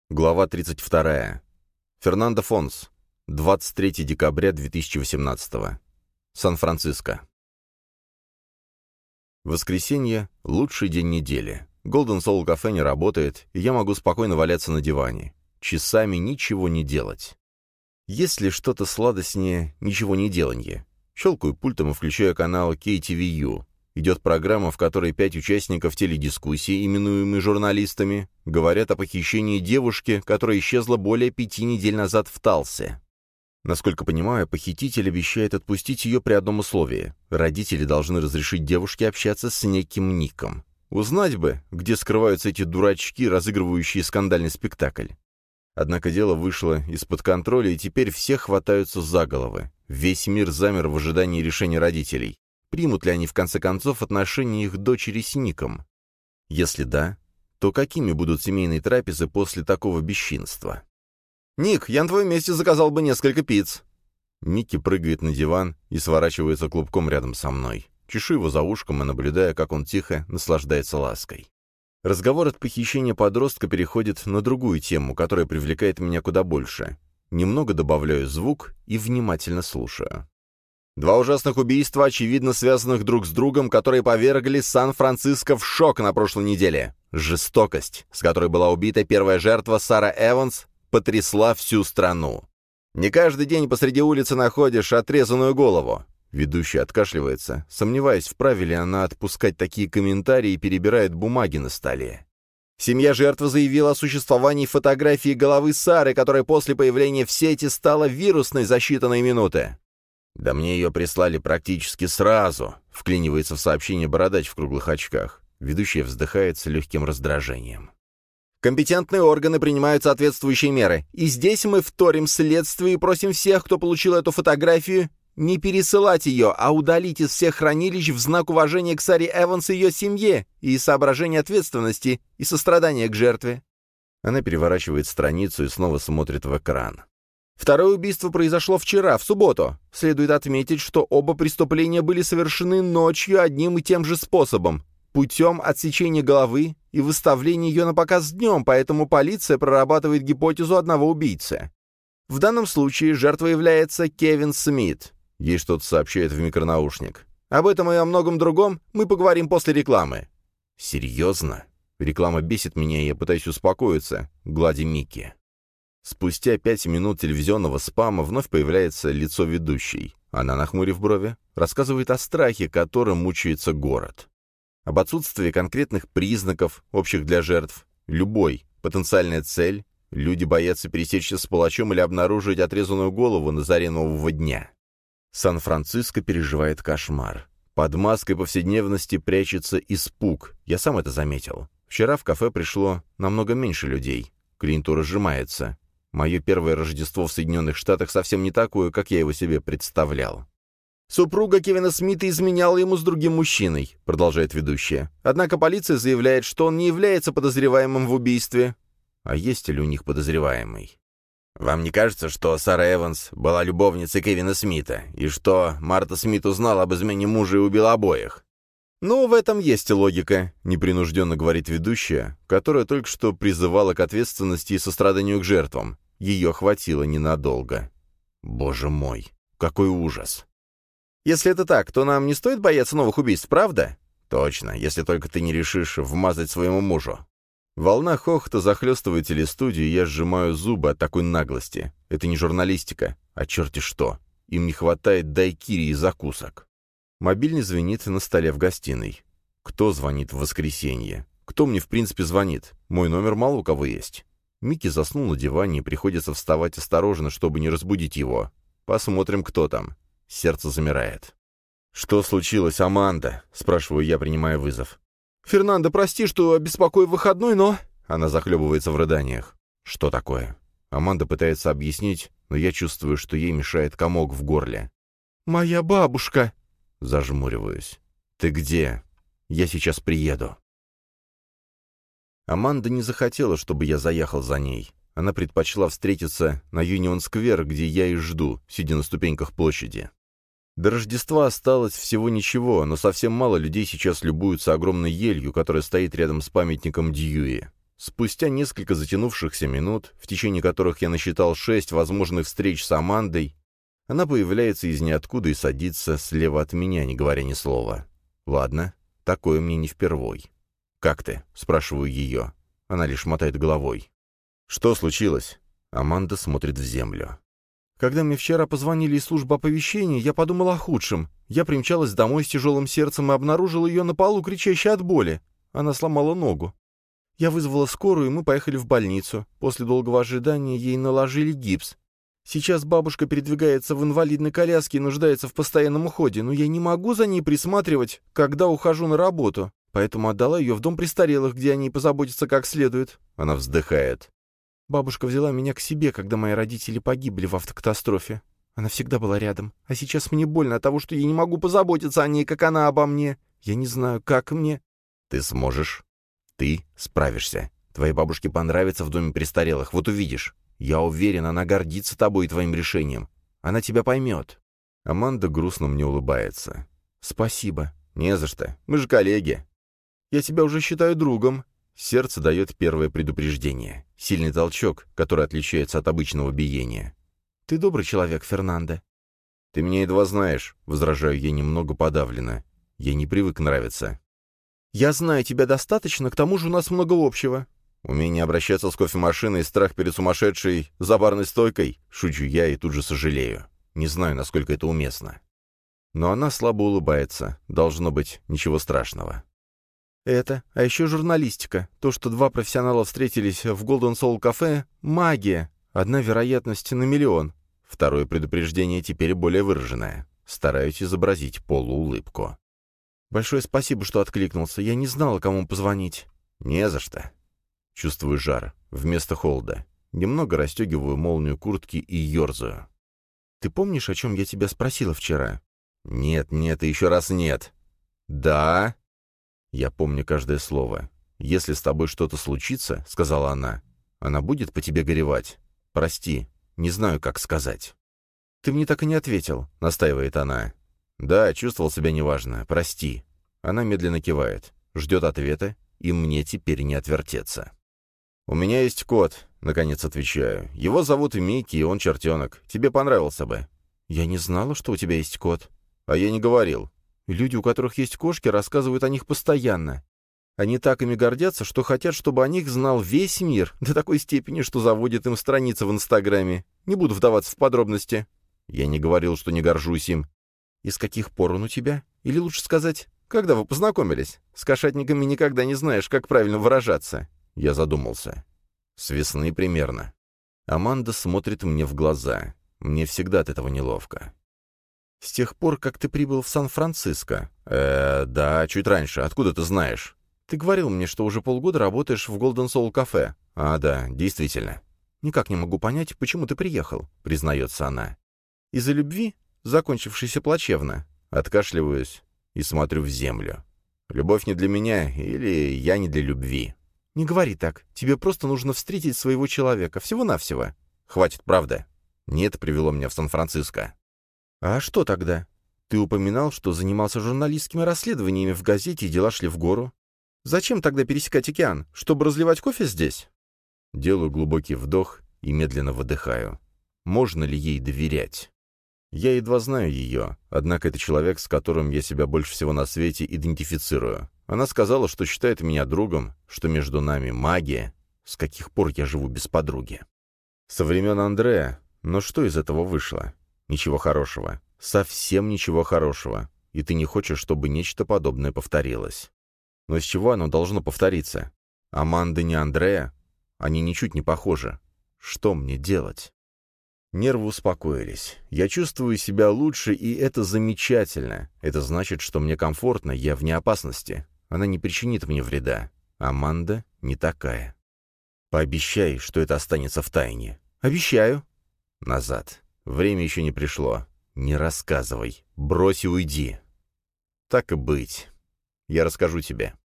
Глава 32. Фернандо Фонс. 23 декабря 2018. Сан-Франциско. Воскресенье — лучший день недели. Golden Soul кафе не работает, и я могу спокойно валяться на диване. Часами ничего не делать. Есть ли что-то сладостнее ничего не деланье? Щелкаю пультом и включаю канал KTVU. Идет программа, в которой 5 участников теледискуссии, именуемые журналистами, говорят о похищении девушки, которая исчезла более 5 недель назад в Талсе. Насколько понимаю, похититель обещает отпустить ее при одном условии. Родители должны разрешить девушке общаться с неким Ником. Узнать бы, где скрываются эти дурачки, разыгрывающие скандальный спектакль. Однако дело вышло из-под контроля, и теперь все хватаются за головы. Весь мир замер в ожидании решения родителей. Примут ли они, в конце концов, отношения их дочери с Ником? Если да, то какими будут семейные трапезы после такого бесчинства? «Ник, я на твоем месте заказал бы несколько пиц». Ники прыгает на диван и сворачивается клубком рядом со мной. Чешу его за ушком и наблюдаю, как он тихо наслаждается лаской. Разговор от похищения подростка переходит на другую тему, которая привлекает меня куда больше. Немного добавляю звук и внимательно слушаю. 2 ужасных убийства, очевидно связанных друг с другом, которые повергли Сан-Франциско в шок на прошлой неделе. Жестокость, с которой была убита первая жертва Сара Эванс, потрясла всю страну. Не каждый день посреди улицы находишь отрезанную голову. Ведущий откашливается, сомневаясь, вправе ли она отпускать такие комментарии, и перебирает бумаги на столе. Семья жертвы заявила о существовании фотографии головы Сары, которая после появления в сети стала вирусной за считанные минуты. «Да мне ее прислали практически сразу», — вклинивается в сообщение бородач в круглых очках. Ведущая вздыхает с легким раздражением. «Компетентные органы принимают соответствующие меры, и здесь мы вторим следствию и просим всех, кто получил эту фотографию, не пересылать ее, а удалить из всех хранилищ в знак уважения к Саре Эванс и ее семье, и из соображения ответственности и сострадания к жертве». Она переворачивает страницу и снова смотрит в экран. Второе убийство произошло вчера, в субботу. Следует отметить, что оба преступления были совершены ночью одним и тем же способом, путем отсечения головы и выставления ее на показ днем, поэтому полиция прорабатывает гипотезу одного убийцы. В данном случае жертвой является Кевин Смит. Ей что-то сообщает в микронаушник. Об этом и о многом другом мы поговорим после рекламы. Серьезно? Реклама бесит меня, и я пытаюсь успокоиться, гладя Микки. Спустя 5 минут телевизионного спама вновь появляется лицо ведущей. Она, нахмурив брови, рассказывает о страхе, которым мучается город. Об отсутствии конкретных признаков, общих для жертв. Любой, потенциальная цель. Люди боятся пересечься с палачом или обнаружить отрезанную голову на заре нового дня. Сан-Франциско переживает кошмар. Под маской повседневности прячется испуг. Я сам это заметил. Вчера в кафе пришло намного меньше людей. Клиентура сжимается. Мое первое Рождество в Соединенных Штатах совсем не такое, как я его себе представлял. «Супруга Кевина Смита изменяла ему с другим мужчиной», — продолжает ведущая. «Однако полиция заявляет, что он не является подозреваемым в убийстве». А есть ли у них подозреваемый? «Вам не кажется, что Сара Эванс была любовницей Кевина Смита, и что Марта Смит узнала об измене мужа и убила обоих?» «Ну, в этом есть логика», — непринужденно говорит ведущая, которая только что призывала к ответственности и состраданию к жертвам. Ее хватило ненадолго. Боже мой, какой ужас. «Если это так, то нам не стоит бояться новых убийств, правда?» «Точно, если только ты не решишь вмазать своему мужу». Волна хохота захлестывает телестудию, и я сжимаю зубы от такой наглости. Это не журналистика, а черти что. Им не хватает дайкири и закусок. Мобильный звенит на столе в гостиной. Кто звонит в воскресенье? Кто мне в принципе звонит? Мой номер мало у кого есть. Микки заснул на диване, и приходится вставать осторожно, чтобы не разбудить его. Посмотрим, кто там. Сердце замирает. «Что случилось, Аманда?» — спрашиваю я, принимая вызов. «Фернандо, прости, что беспокою в выходной, но...» Она захлебывается в рыданиях. «Что такое?» Аманда пытается объяснить, но я чувствую, что ей мешает комок в горле. «Моя бабушка!» Зажмуриваюсь. «Ты где? Я сейчас приеду». Аманда не захотела, чтобы я заехал за ней. Она предпочла встретиться на Юнион-сквер, где я и жду, сидя на ступеньках площади. До Рождества осталось всего ничего, но совсем мало людей сейчас любуются огромной елью, которая стоит рядом с памятником Дьюи. Спустя несколько затянувшихся минут, в течение которых я насчитал 6 возможных встреч с Амандой, она появляется из ниоткуда и садится слева от меня, не говоря ни слова. Ладно, такое мне не впервой. «Как ты?» — спрашиваю ее. Она лишь мотает головой. «Что случилось?» Аманда смотрит в землю. «Когда мне вчера позвонили из службы оповещения, я подумала о худшем. Я примчалась домой с тяжелым сердцем и обнаружила ее на полу, кричащей от боли. Она сломала ногу. Я вызвала скорую, и мы поехали в больницу. После долгого ожидания ей наложили гипс. Сейчас бабушка передвигается в инвалидной коляске и нуждается в постоянном уходе, но я не могу за ней присматривать, когда ухожу на работу, поэтому отдала ее в дом престарелых, где о ней позаботятся как следует». Она вздыхает. «Бабушка взяла меня к себе, когда мои родители погибли в автокатастрофе. Она всегда была рядом, а сейчас мне больно от того, что я не могу позаботиться о ней, как она обо мне. Я не знаю, как мне...» «Ты сможешь. Ты справишься. Твоей бабушке понравится в доме престарелых, вот увидишь. Я уверен, она гордится тобой и твоим решением. Она тебя поймет». Аманда грустно мне улыбается. «Спасибо». «Не за что. Мы же коллеги». «Я тебя уже считаю другом». Сердце дает первое предупреждение. Сильный толчок, который отличается от обычного биения. «Ты добрый человек, Фернандо». «Ты меня едва знаешь», — возражаю я немного подавленно. «Я не привык нравиться». «Я знаю тебя достаточно, к тому же у нас много общего». «Умение обращаться с кофемашиной и страх перед сумасшедшей за барной стойкой?» Шучу я и тут же сожалею. Не знаю, насколько это уместно. Но она слабо улыбается. Должно быть, ничего страшного. А еще журналистика. То, что два профессионала встретились в Golden Soul кафе — магия. Одна вероятность на миллион. Второе предупреждение теперь более выраженное. Стараюсь изобразить полуулыбку. Большое спасибо, что откликнулся. Я не знала, кому позвонить. Не за что. Чувствую жар. Вместо холода. Немного расстегиваю молнию куртки и ерзаю. Ты помнишь, о чем я тебя спросила вчера? Нет, и еще раз нет. Да. Я помню каждое слово. «Если с тобой что-то случится, — сказала она будет по тебе горевать. Прости, не знаю, как сказать». «Ты мне так и не ответил», — настаивает она. «Да, чувствовал себя неважно. Прости». Она медленно кивает, ждет ответа, и мне теперь не отвертеться. «У меня есть кот», — наконец отвечаю. «Его зовут Микки, и он чертенок. Тебе понравился бы». «Я не знала, что у тебя есть кот». «А я не говорил». «Люди, у которых есть кошки, рассказывают о них постоянно. Они так ими гордятся, что хотят, чтобы о них знал весь мир, до такой степени, что заводят им страницы в Инстаграме. Не буду вдаваться в подробности». «Я не говорил, что не горжусь им». «И с каких пор он у тебя? Или лучше сказать, когда вы познакомились? С кошатниками никогда не знаешь, как правильно выражаться». Я задумался. «С весны примерно». Аманда смотрит мне в глаза. Мне всегда от этого неловко. «С тех пор, как ты прибыл в Сан-Франциско?» Да, чуть раньше. Откуда ты знаешь?» «Ты говорил мне, что уже полгода работаешь в Golden Soul кафе». Да, действительно». «Никак не могу понять, почему ты приехал», — признается она. «Из-за любви, закончившейся плачевно?» Откашливаюсь и смотрю в землю. «Любовь не для меня, или я не для любви?» «Не говори так. Тебе просто нужно встретить своего человека. Всего-навсего». «Хватит, правда. Не это привело меня в Сан-Франциско». «А что тогда? Ты упоминал, что занимался журналистскими расследованиями в газете, и дела шли в гору. Зачем тогда пересекать океан? Чтобы разливать кофе здесь?» Делаю глубокий вдох и медленно выдыхаю. Можно ли ей доверять? Я едва знаю ее, однако это человек, с которым я себя больше всего на свете идентифицирую. Она сказала, что считает меня другом, что между нами магия. С каких пор я живу без подруги? Со времен Андреа. Но что из этого вышло? Ничего хорошего. Совсем ничего хорошего. И ты не хочешь, чтобы нечто подобное повторилось. Но с чего оно должно повториться? Аманда не Андреа? Они ничуть не похожи. Что мне делать? Нервы успокоились. Я чувствую себя лучше, и это замечательно. Это значит, что мне комфортно, я вне опасности. Она не причинит мне вреда. Аманда не такая. Пообещай, что это останется в тайне. Обещаю. Назад. Время еще не пришло. Не рассказывай. Брось и уйди. Так и быть. Я расскажу тебе.